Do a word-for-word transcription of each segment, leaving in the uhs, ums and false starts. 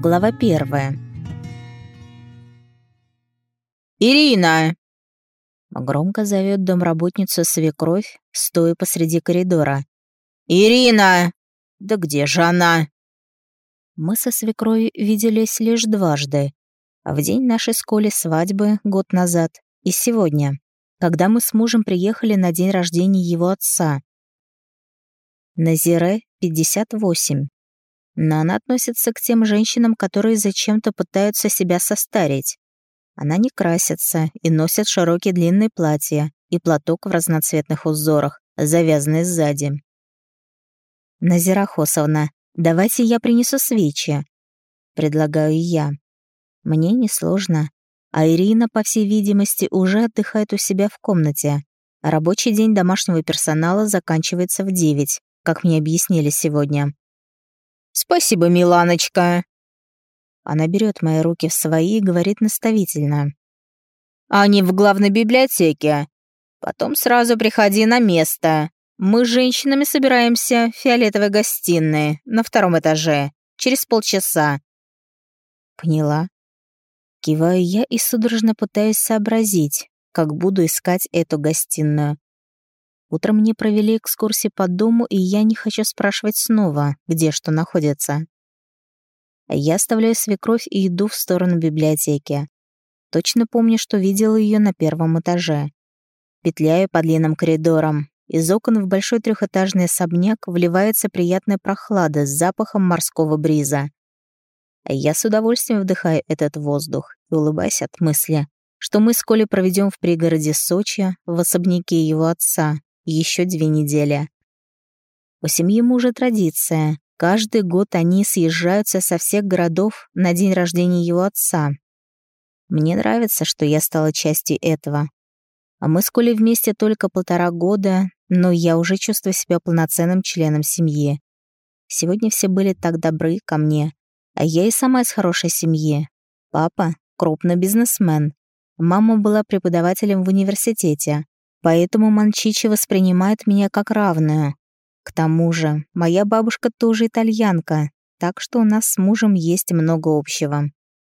Глава первая. «Ирина!» Громко зовет домработницу свекровь, стоя посреди коридора. «Ирина! Да где же она?» Мы со свекровью виделись лишь дважды. В день нашей с Колей свадьбы год назад и сегодня, когда мы с мужем приехали на день рождения его отца. Назире пятьдесят восемь. Но она относится к тем женщинам, которые зачем-то пытаются себя состарить. Она не красится и носит широкие длинные платья и платок в разноцветных узорах, завязанный сзади. «Назира Хосовна, давайте я принесу свечи», — предлагаю я. Мне несложно, а Ирина, по всей видимости, уже отдыхает у себя в комнате. Рабочий день домашнего персонала заканчивается в девять, как мне объяснили сегодня. «Спасибо, Миланочка!» Она берет мои руки в свои и говорит наставительно. «Они в главной библиотеке. Потом сразу приходи на место. Мы с женщинами собираемся в фиолетовой гостиной на втором этаже. Через полчаса». «Поняла». Киваю я и судорожно пытаюсь сообразить, как буду искать эту гостиную. Утром мне провели экскурсии по дому, и я не хочу спрашивать снова, где что находится. Я оставляю свекровь и иду в сторону библиотеки. Точно помню, что видела ее на первом этаже. Петляю по длинным коридорам. Из окон в большой трехэтажный особняк вливается приятная прохлада с запахом морского бриза. Я с удовольствием вдыхаю этот воздух и улыбаюсь от мысли, что мы с Колей проведем в пригороде Сочи, в особняке его отца, еще две недели. У семьи мужа традиция. Каждый год они съезжаются со всех городов на день рождения его отца. Мне нравится, что я стала частью этого. А мы с Колей вместе только полтора года, но я уже чувствую себя полноценным членом семьи. Сегодня все были так добры ко мне, а я и сама из хорошей семьи. Папа — крупный бизнесмен. Мама была преподавателем в университете, поэтому Манчичи воспринимает меня как равную. К тому же, моя бабушка тоже итальянка, так что у нас с мужем есть много общего.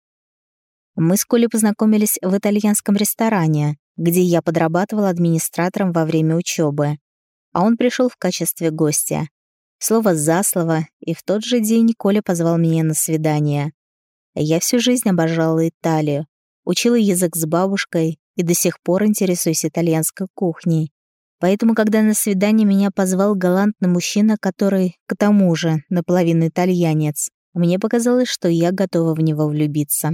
Мы с Колей познакомились в итальянском ресторане, где я подрабатывала администратором во время учебы, а он пришел в качестве гостя. Слово за слово, и в тот же день Коля позвал меня на свидание. Я всю жизнь обожала Италию, учила язык с бабушкой и до сих пор интересуюсь итальянской кухней. Поэтому, когда на свидание меня позвал галантный мужчина, который, к тому же, наполовину итальянец, мне показалось, что я готова в него влюбиться.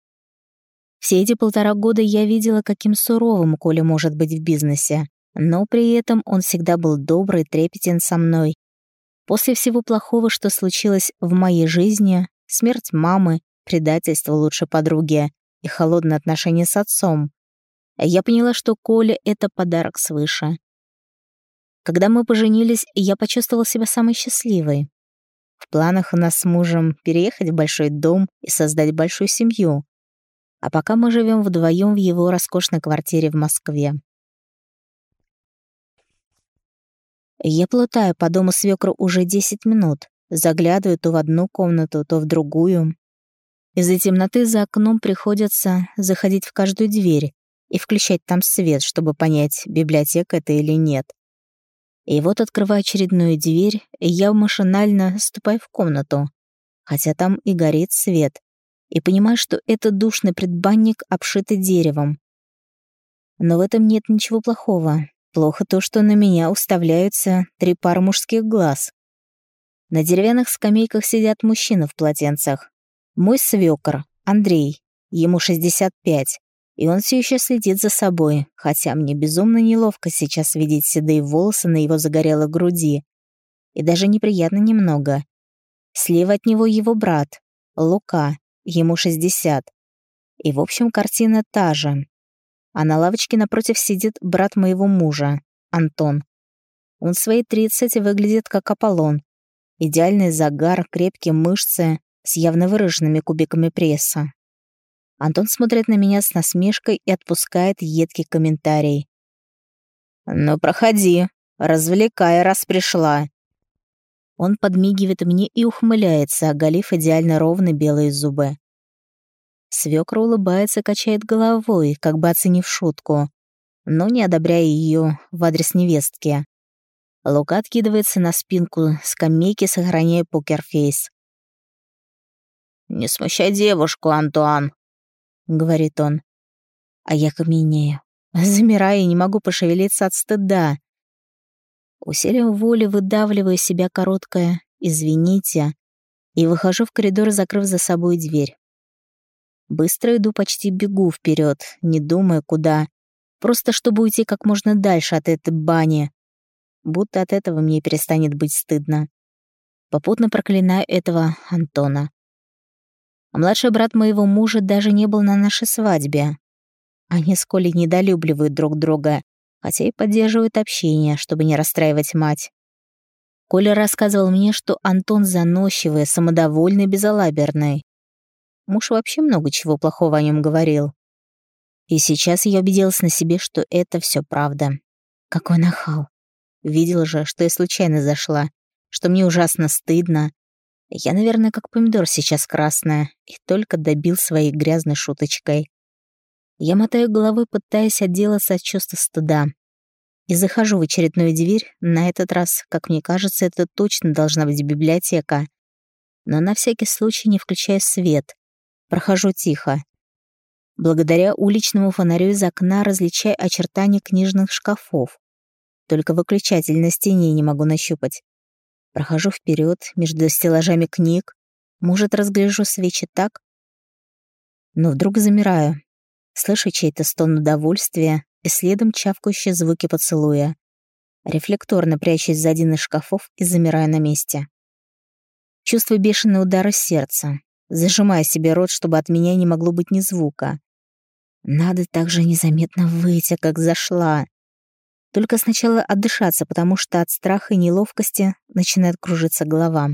Все эти полтора года я видела, каким суровым Коля может быть в бизнесе, но при этом он всегда был добрый, трепетен со мной. После всего плохого, что случилось в моей жизни, смерть мамы, предательство лучшей подруги и холодные отношения с отцом, я поняла, что Коля — это подарок свыше. Когда мы поженились, я почувствовала себя самой счастливой. В планах у нас с мужем переехать в большой дом и создать большую семью. А пока мы живем вдвоем в его роскошной квартире в Москве. Я плутаю по дому свекру уже десять минут, заглядываю то в одну комнату, то в другую. Из-за темноты за окном приходится заходить в каждую дверь и включать там свет, чтобы понять, библиотека это или нет. И вот, открывая очередную дверь, я машинально ступаю в комнату, хотя там и горит свет, и понимаю, что это душный предбанник, обшитый деревом. Но в этом нет ничего плохого. Плохо то, что на меня уставляются три пары мужских глаз. На деревянных скамейках сидят мужчины в полотенцах. Мой свёкор, Андрей, ему шестьдесят пять, и он все еще следит за собой, хотя мне безумно неловко сейчас видеть седые волосы на его загорелой груди. И даже неприятно немного. Слева от него его брат, Лука, ему шестьдесят. И, в общем, картина та же. А на лавочке напротив сидит брат моего мужа, Антон. Он в свои тридцать выглядит как Аполлон. Идеальный загар, крепкие мышцы с явно выраженными кубиками пресса. Антон смотрит на меня с насмешкой и отпускает едкий комментарий. «Ну, проходи, развлекай, раз пришла». Он подмигивает мне и ухмыляется, оголив идеально ровные белые зубы. Свекра улыбается, качает головой, как бы оценив шутку, но не одобряя ее в адрес невестки. Лука откидывается на спинку скамейки, сохраняя покерфейс. «Не смущай девушку, Антуан», — говорит он. А я каменею, замираю и не могу пошевелиться от стыда. Усилием воли выдавливаю из себя короткое «извините» и выхожу в коридор, закрыв за собой дверь. Быстро иду, почти бегу вперед, не думая куда, просто чтобы уйти как можно дальше от этой бани, будто от этого мне перестанет быть стыдно. Попутно проклинаю этого Антона. А младший брат моего мужа даже не был на нашей свадьбе. Они с Колей недолюбливают друг друга, хотя и поддерживают общение, чтобы не расстраивать мать. Коля рассказывал мне, что Антон заносчивый, самодовольный, безалаберный. Муж вообще много чего плохого о нем говорил. И сейчас я убедилась на себе, что это все правда. Какой нахал. Видела же, что я случайно зашла, что мне ужасно стыдно. Я, наверное, как помидор сейчас красная, и только добил своей грязной шуточкой. Я мотаю головой, пытаясь отделаться от чувства стыда. И захожу в очередную дверь. На этот раз, как мне кажется, это точно должна быть библиотека. Но на всякий случай не включаю свет. Прохожу тихо. Благодаря уличному фонарю из окна различаю очертания книжных шкафов. Только выключатель на стене не могу нащупать. Прохожу вперед между стеллажами книг. Может, разгляжу свечи так? Но вдруг замираю. Слышу чей-то стон удовольствия и следом чавкающие звуки поцелуя. Рефлекторно прячусь за один из шкафов и замираю на месте. Чувствую бешеные удары сердца, зажимая себе рот, чтобы от меня не могло быть ни звука. Надо так же незаметно выйти, как зашла. Только сначала отдышаться, потому что от страха и неловкости начинает кружиться голова.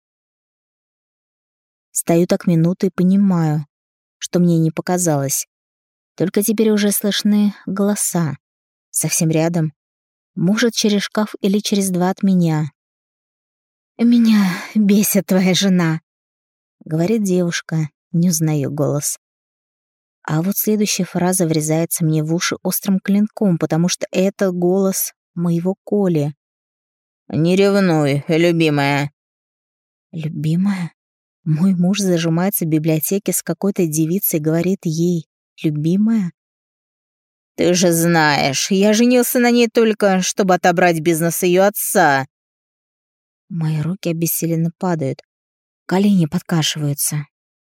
Стою так минуту и понимаю, что мне не показалось. Только теперь уже слышны голоса. Совсем рядом. Может, через шкаф или через два от меня. «Меня бесит твоя жена», — говорит девушка, не узнаю голос. А вот следующая фраза врезается мне в уши острым клинком, потому что это голос моего Коли. «Не ревнуй, любимая». «Любимая?» Мой муж зажимается в библиотеке с какой-то девицей и говорит ей «любимая». «Ты же знаешь, я женился на ней только, чтобы отобрать бизнес ее отца». Мои руки обессиленно падают, колени подкашиваются.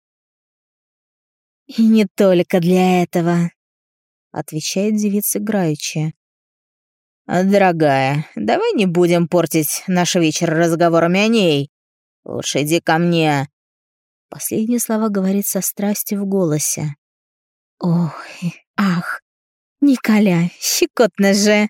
«И не только для этого», — отвечает девица играючи. «Дорогая, давай не будем портить наш вечер разговорами о ней. Лучше иди ко мне». Последние слова говорит со страстью в голосе. Ох, ах, Николя, щекотно же.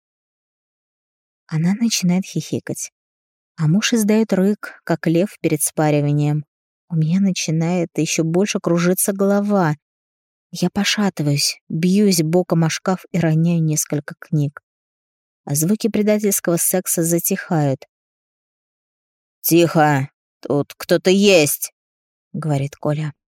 Она начинает хихикать, а муж издает рык, как лев перед спариванием. У меня начинает еще больше кружиться голова. Я пошатываюсь, бьюсь боком о шкаф и роняю несколько книг. А звуки предательского секса затихают. «Тихо, тут кто-то есть», — говорит Коля.